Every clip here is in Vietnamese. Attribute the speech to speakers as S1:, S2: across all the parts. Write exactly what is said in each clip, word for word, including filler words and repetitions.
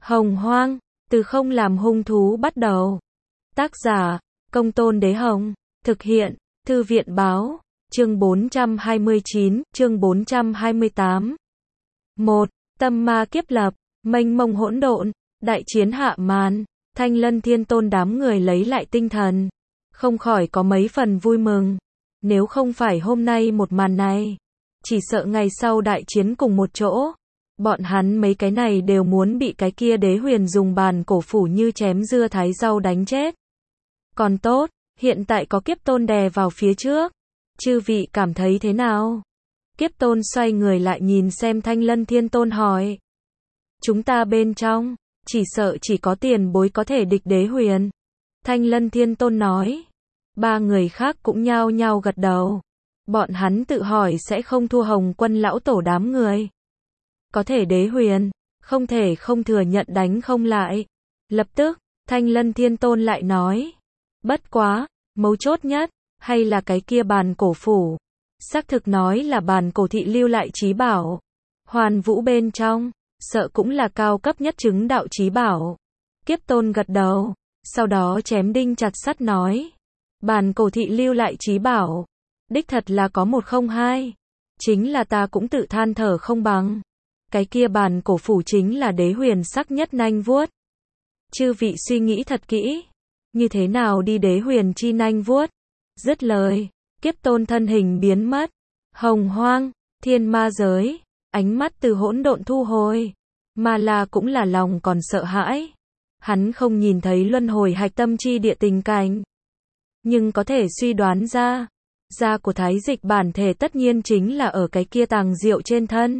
S1: Hồng Hoang, từ không làm hung thú bắt đầu. Tác giả, Công Tôn Đế Hồng. Thực hiện, Thư viện Báo. Chương bốn trăm hai mươi chín, chương bốn trăm hai mươi tám. một. Tâm ma kiếp lập, mênh mông hỗn độn, đại chiến hạ màn, Thanh Lân Thiên Tôn đám người lấy lại tinh thần, không khỏi có mấy phần vui mừng. Nếu không phải hôm nay một màn này, chỉ sợ ngày sau đại chiến cùng một chỗ, bọn hắn mấy cái này đều muốn bị cái kia đế huyền dùng bàn cổ phủ như chém dưa thái rau đánh chết. Còn tốt, hiện tại có kiếp tôn đè vào phía trước. Chư vị cảm thấy thế nào? Kiếp tôn xoay người lại nhìn xem Thanh Lân Thiên Tôn hỏi. Chúng ta bên trong, chỉ sợ chỉ có tiền bối có thể địch đế huyền. Thanh Lân Thiên Tôn nói. Ba người khác cũng nhao nhao gật đầu. Bọn hắn tự hỏi sẽ không thua Hồng Quân lão tổ đám người. Có thể đế huyền, không thể không thừa nhận đánh không lại. Lập tức, Thanh Lân Thiên Tôn lại nói. Bất quá, mấu chốt nhất, hay là cái kia bàn cổ phủ. Xác thực nói là bàn cổ thị lưu lại chí bảo. Hoàn vũ bên trong, sợ cũng là cao cấp nhất chứng đạo chí bảo. Kiếp tôn gật đầu, sau đó chém đinh chặt sắt nói. Bàn cổ thị lưu lại chí bảo. Đích thật là có một không hai. Chính là ta cũng tự than thở không bằng. Cái kia bàn cổ phủ chính là đế huyền sắc nhất nanh vuốt. Chư vị suy nghĩ thật kỹ. Như thế nào đi đế huyền chi nanh vuốt? Dứt lời, kiếp tôn thân hình biến mất. Hồng hoang, thiên ma giới, ánh mắt từ hỗn độn thu hồi. Mà là cũng là lòng còn sợ hãi. Hắn không nhìn thấy luân hồi hạch tâm chi địa tình cảnh. Nhưng có thể suy đoán ra, da của thái dịch bản thể tất nhiên chính là ở cái kia tàng diệu trên thân.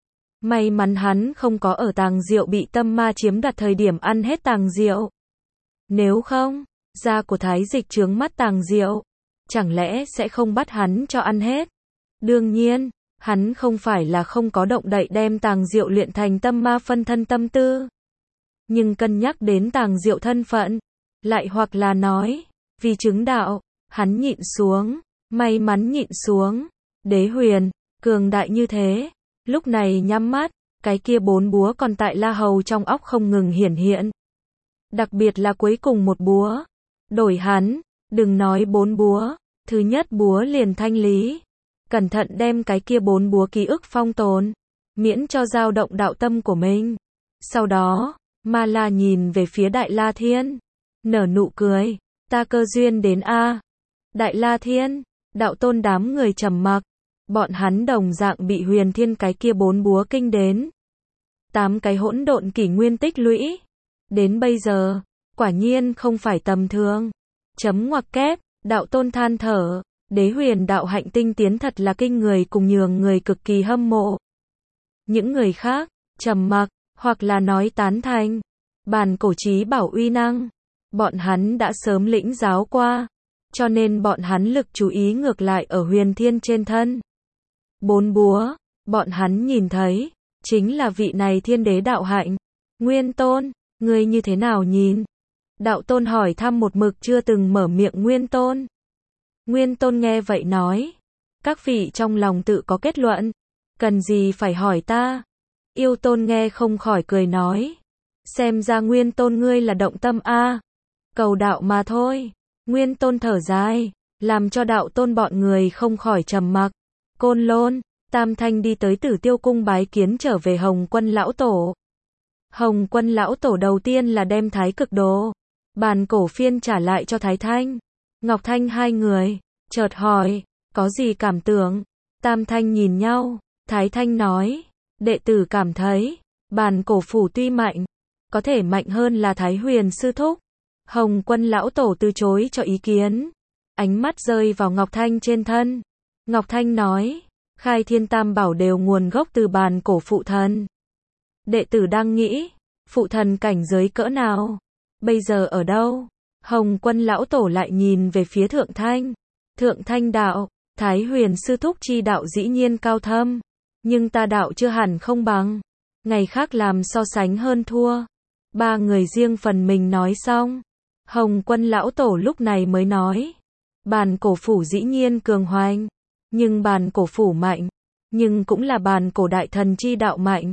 S1: May mắn hắn không có ở tàng diệu bị tâm ma chiếm đoạt thời điểm ăn hết tàng diệu. Nếu không, da của thái dịch chướng mắt tàng diệu, chẳng lẽ sẽ không bắt hắn cho ăn hết? Đương nhiên, hắn không phải là không có động đậy đem tàng diệu luyện thành tâm ma phân thân tâm tư. Nhưng cân nhắc đến tàng diệu thân phận, lại hoặc là nói, vì chứng đạo, hắn nhịn xuống, may mắn nhịn xuống. Đế huyền, cường đại như thế, lúc này nhắm mắt, cái kia bốn búa còn tại la hầu trong óc không ngừng hiển hiện. Đặc biệt là cuối cùng một búa. Đổi hắn, đừng nói bốn búa, thứ nhất búa liền thanh lý. Cẩn thận đem cái kia bốn búa ký ức phong tồn, miễn cho dao động đạo tâm của mình. Sau đó, Ma La nhìn về phía Đại La Thiên, nở nụ cười, ta cơ duyên đến a. Đại La Thiên, đạo tôn đám người trầm mặc, bọn hắn đồng dạng bị huyền thiên cái kia bốn búa kinh đến. Tám cái hỗn độn kỷ nguyên tích lũy, đến bây giờ, quả nhiên không phải tầm thường. Chấm ngoặc kép, đạo tôn than thở, đế huyền đạo hạnh tinh tiến thật là kinh người cùng nhường người cực kỳ hâm mộ. Những người khác, trầm mặc, hoặc là nói tán thành. Bàn cổ chí bảo uy năng, bọn hắn đã sớm lĩnh giáo qua, cho nên bọn hắn lực chú ý ngược lại ở huyền thiên trên thân. Bốn búa, bọn hắn nhìn thấy, chính là vị này thiên đế đạo hạnh. Nguyên Tôn, ngươi như thế nào nhìn? Đạo tôn hỏi thăm một mực chưa từng mở miệng Nguyên Tôn. Nguyên Tôn nghe vậy nói, các vị trong lòng tự có kết luận, cần gì phải hỏi ta? Yêu Tôn nghe không khỏi cười nói, xem ra Nguyên Tôn ngươi là động tâm a, cầu đạo mà thôi. Nguyên Tôn thở dài, làm cho đạo tôn bọn người không khỏi trầm mặc. Côn Lôn, Tam Thanh đi tới Tử Tiêu cung bái kiến trở về Hồng Quân lão tổ. Hồng Quân lão tổ đầu tiên là đem Thái Cực Đồ, bàn cổ phiên trả lại cho Thái Thanh, Ngọc Thanh hai người, chợt hỏi, có gì cảm tưởng? Tam Thanh nhìn nhau, Thái Thanh nói, đệ tử cảm thấy, bàn cổ phủ tuy mạnh, có thể mạnh hơn là Thái Huyền sư thúc. Hồng Quân lão tổ từ chối cho ý kiến, ánh mắt rơi vào Ngọc Thanh trên thân. Ngọc Thanh nói, khai thiên tam bảo đều nguồn gốc từ bàn cổ phụ thần. Đệ tử đang nghĩ, phụ thần cảnh giới cỡ nào? Bây giờ ở đâu? Hồng Quân lão tổ lại nhìn về phía Thượng Thanh. Thượng Thanh đạo, Thái Huyền sư thúc chi đạo dĩ nhiên cao thâm, nhưng ta đạo chưa hẳn không bằng. Ngày khác làm so sánh hơn thua. Ba người riêng phần mình nói xong. Hồng Quân lão tổ lúc này mới nói, bàn cổ phủ dĩ nhiên cường hoành, nhưng bàn cổ phủ mạnh, nhưng cũng là bàn cổ đại thần chi đạo mạnh.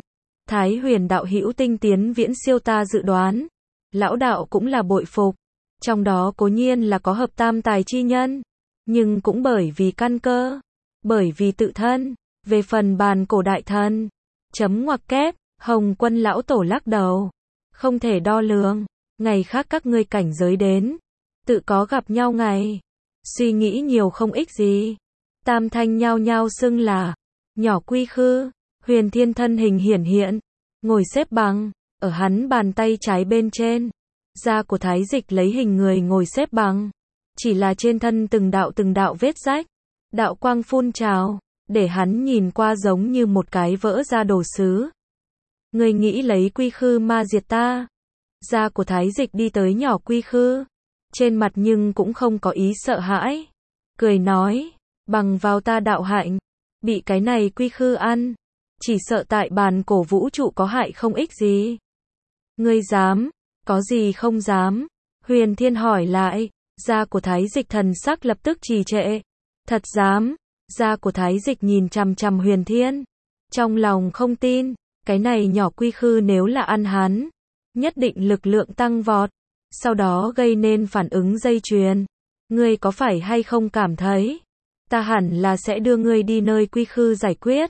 S1: Thái Huyền đạo hữu tinh tiến viễn siêu ta dự đoán. Lão đạo cũng là bội phục. Trong đó cố nhiên là có hợp tam tài chi nhân. Nhưng cũng bởi vì căn cơ. Bởi vì tự thân. Về phần bàn cổ đại thần. Chấm ngoặc kép. Hồng Quân lão tổ lắc đầu. Không thể đo lường. Ngày khác các ngươi cảnh giới đến. Tự có gặp nhau ngày. Suy nghĩ nhiều không ích gì. Tam thanh nhao nhao xưng là. Nhỏ Quy Khư. Huyền Thiên thân hình hiển hiện. Ngồi xếp bằng. Ở hắn bàn tay trái bên trên. Da của Thái Dịch lấy hình người ngồi xếp bằng. Chỉ là trên thân từng đạo từng đạo vết rách. Đạo quang phun trào. Để hắn nhìn qua giống như một cái vỡ ra đồ sứ. Ngươi nghĩ lấy Quy Khư ma diệt ta. Da của Thái Dịch đi tới nhỏ Quy Khư. Trên mặt nhưng cũng không có ý sợ hãi. Cười nói. Bằng vào ta đạo hạnh. Bị cái này Quy Khư ăn. Chỉ sợ tại bàn cổ vũ trụ có hại không ích gì. Ngươi dám. Có gì không dám. Huyền Thiên hỏi lại. Da của Thái Dịch thần sắc lập tức trì trệ. Thật dám. Da của Thái Dịch nhìn chằm chằm Huyền Thiên. Trong lòng không tin. Cái này nhỏ Quy Khư nếu là ăn hắn. Nhất định lực lượng tăng vọt. Sau đó gây nên phản ứng dây chuyền. Ngươi có phải hay không cảm thấy. Ta hẳn là sẽ đưa ngươi đi nơi Quy Khư giải quyết.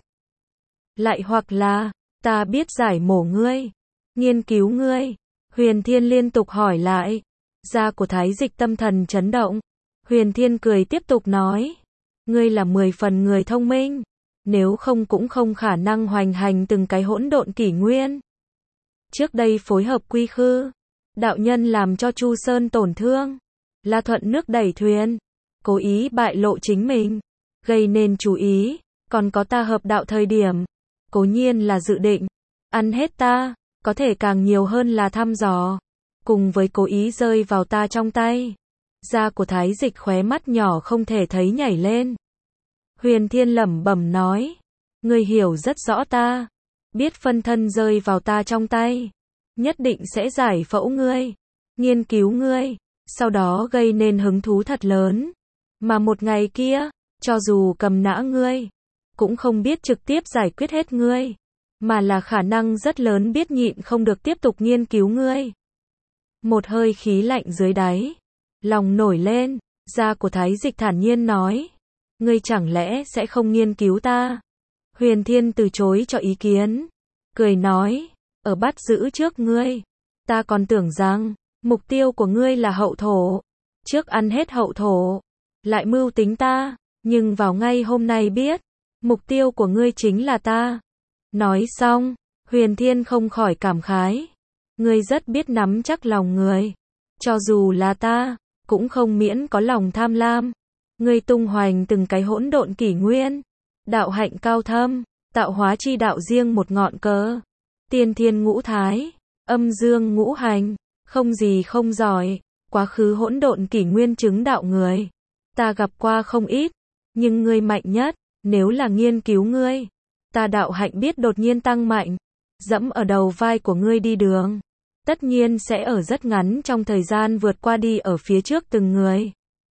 S1: Lại hoặc là. Ta biết giải mổ ngươi. Nghiên cứu ngươi. Huyền Thiên liên tục hỏi lại. Da của Thái Dịch tâm thần chấn động. Huyền Thiên cười tiếp tục nói. Ngươi là mười phần người thông minh. Nếu không cũng không khả năng hoành hành từng cái hỗn độn kỷ nguyên. Trước đây phối hợp Quy Khư. Đạo nhân làm cho Chu Sơn tổn thương. La thuận nước đẩy thuyền. Cố ý bại lộ chính mình. Gây nên chú ý. Còn có ta hợp đạo thời điểm. Cố nhiên là dự định. Ăn hết ta. Có thể càng nhiều hơn là thăm dò. Cùng với cố ý rơi vào ta trong tay. Da của Thái Dịch khóe mắt nhỏ không thể thấy nhảy lên. Huyền Thiên lẩm bẩm nói. Ngươi hiểu rất rõ ta. Biết phân thân rơi vào ta trong tay. Nhất định sẽ giải phẫu ngươi. Nghiên cứu ngươi. Sau đó gây nên hứng thú thật lớn. Mà một ngày kia. Cho dù cầm nã ngươi. Cũng không biết trực tiếp giải quyết hết ngươi. Mà là khả năng rất lớn biết nhịn không được tiếp tục nghiên cứu ngươi. Một hơi khí lạnh dưới đáy. Lòng nổi lên. Da của Thái Dịch thản nhiên nói. Ngươi chẳng lẽ sẽ không nghiên cứu ta? Huyền Thiên từ chối cho ý kiến. Cười nói. Ở bắt giữ trước ngươi. Ta còn tưởng rằng. Mục tiêu của ngươi là hậu thổ. Trước ăn hết hậu thổ. Lại mưu tính ta. Nhưng vào ngay hôm nay biết. Mục tiêu của ngươi chính là ta. Nói xong. Huyền Thiên không khỏi cảm khái. Ngươi rất biết nắm chắc lòng người. Cho dù là ta. Cũng không miễn có lòng tham lam. Ngươi tung hoành từng cái hỗn độn kỷ nguyên. Đạo hạnh cao thâm. Tạo hóa chi đạo riêng một ngọn cờ. Tiên thiên ngũ thái. Âm dương ngũ hành. Không gì không giỏi. Quá khứ hỗn độn kỷ nguyên chứng đạo người. Ta gặp qua không ít. Nhưng ngươi mạnh nhất. Nếu là nghiên cứu ngươi. Ta đạo hạnh biết đột nhiên tăng mạnh. Dẫm ở đầu vai của ngươi đi đường. Tất nhiên sẽ ở rất ngắn trong thời gian vượt qua đi ở phía trước từng người.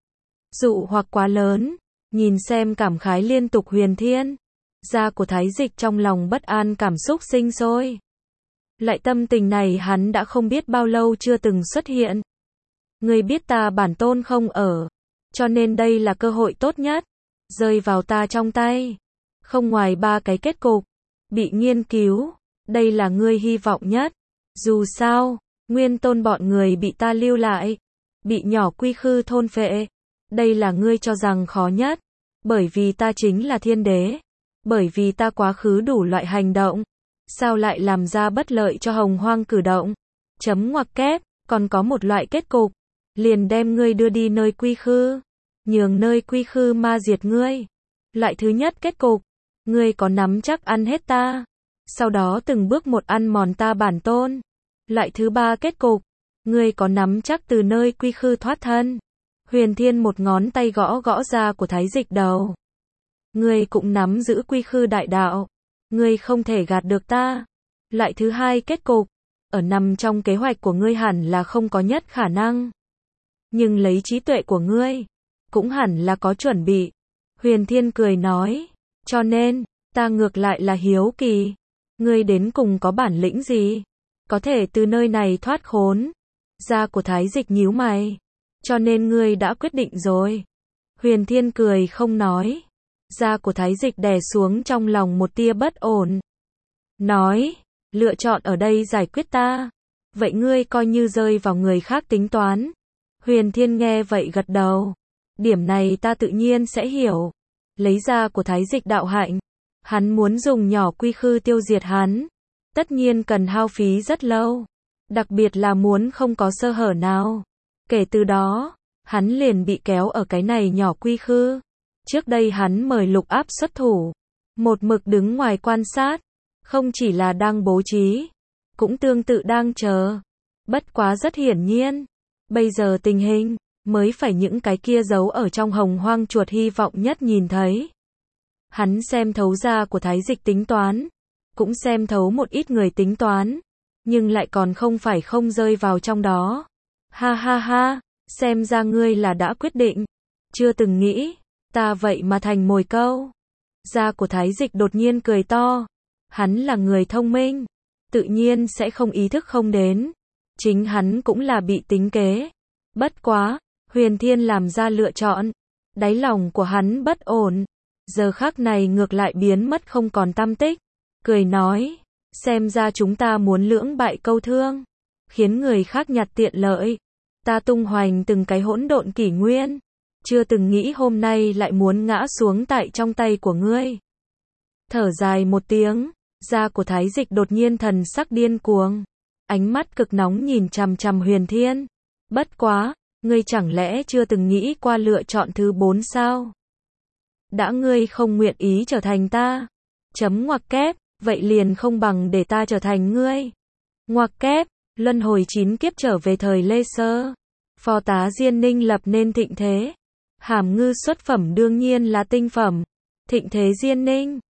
S1: Dụ hoặc quá lớn. Nhìn xem cảm khái liên tục Huyền Thiên. Da của Thái Dịch trong lòng bất an cảm xúc sinh sôi. Lại tâm tình này hắn đã không biết bao lâu chưa từng xuất hiện. Ngươi biết ta bản tôn không ở. Cho nên đây là cơ hội tốt nhất. Rơi vào ta trong tay. Không ngoài ba cái kết cục. Bị nghiên cứu. Đây là ngươi hy vọng nhất. Dù sao. Nguyên tôn bọn người bị ta lưu lại. Bị nhỏ Quy Khư thôn phệ. Đây là ngươi cho rằng khó nhất. Bởi vì ta chính là thiên đế. Bởi vì ta quá khứ đủ loại hành động. Sao lại làm ra bất lợi cho hồng hoang cử động. Chấm ngoặc kép. Còn có một loại kết cục. Liền đem ngươi đưa đi nơi Quy Khư. Nhường nơi Quy Khư ma diệt ngươi. Loại thứ nhất kết cục. Ngươi có nắm chắc ăn hết ta. Sau đó từng bước một ăn mòn ta bản tôn. Loại thứ ba kết cục. Ngươi có nắm chắc từ nơi Quy Khư thoát thân. Huyền Thiên một ngón tay gõ gõ ra của Thái Dịch đầu. Ngươi cũng nắm giữ Quy Khư đại đạo. Ngươi không thể gạt được ta. Loại thứ hai kết cục. Ở nằm trong kế hoạch của ngươi hẳn là không có nhất khả năng. Nhưng lấy trí tuệ của ngươi. Cũng hẳn là có chuẩn bị. Huyền Thiên cười nói. Cho nên, ta ngược lại là hiếu kỳ. Ngươi đến cùng có bản lĩnh gì? Có thể từ nơi này thoát khốn. Da của Thái Dịch nhíu mày. Cho nên ngươi đã quyết định rồi. Huyền Thiên cười không nói. Da của Thái Dịch đè xuống trong lòng một tia bất ổn. Nói, lựa chọn ở đây giải quyết ta. Vậy ngươi coi như rơi vào người khác tính toán. Huyền Thiên nghe vậy gật đầu. Điểm này ta tự nhiên sẽ hiểu. Lấy da của Thái Dịch đạo hạnh. Hắn muốn dùng nhỏ quy khư tiêu diệt hắn. Tất nhiên cần hao phí rất lâu. Đặc biệt là muốn không có sơ hở nào. Kể từ đó, hắn liền bị kéo ở cái này nhỏ quy khư. Trước đây hắn mời Lục Áp xuất thủ. Một mực đứng ngoài quan sát. Không chỉ là đang bố trí. Cũng tương tự đang chờ. Bất quá rất hiển nhiên. Bây giờ tình hình, mới phải những cái kia giấu ở trong hồng hoang chuột hy vọng nhất nhìn thấy. Hắn xem thấu da của Thái Dịch tính toán. Cũng xem thấu một ít người tính toán. Nhưng lại còn không phải không rơi vào trong đó. Ha ha ha, xem ra ngươi là đã quyết định. Chưa từng nghĩ, ta vậy mà thành mồi câu. Da của Thái Dịch đột nhiên cười to. Hắn là người thông minh. Tự nhiên sẽ không ý thức không đến. Chính hắn cũng là bị tính kế. Bất quá, Huyền Thiên làm ra lựa chọn. Đáy lòng của hắn bất ổn. Giờ khắc này ngược lại biến mất không còn tăm tích. Cười nói, xem ra chúng ta muốn lưỡng bại câu thương. Khiến người khác nhặt tiện lợi. Ta tung hoành từng cái hỗn độn kỷ nguyên. Chưa từng nghĩ hôm nay lại muốn ngã xuống tại trong tay của ngươi. Thở dài một tiếng, da của Thái Dịch đột nhiên thần sắc điên cuồng. Ánh mắt cực nóng nhìn chằm chằm Huyền Thiên. Bất quá, ngươi chẳng lẽ chưa từng nghĩ qua lựa chọn thứ bốn sao? Đã ngươi không nguyện ý trở thành ta. Chấm ngoặc kép, vậy liền không bằng để ta trở thành ngươi. Ngoặc kép, luân hồi chín kiếp trở về thời Lê Sơ. Phò tá Diên Ninh lập nên thịnh thế. Hàm Ngư xuất phẩm đương nhiên là tinh phẩm. Thịnh thế Diên Ninh.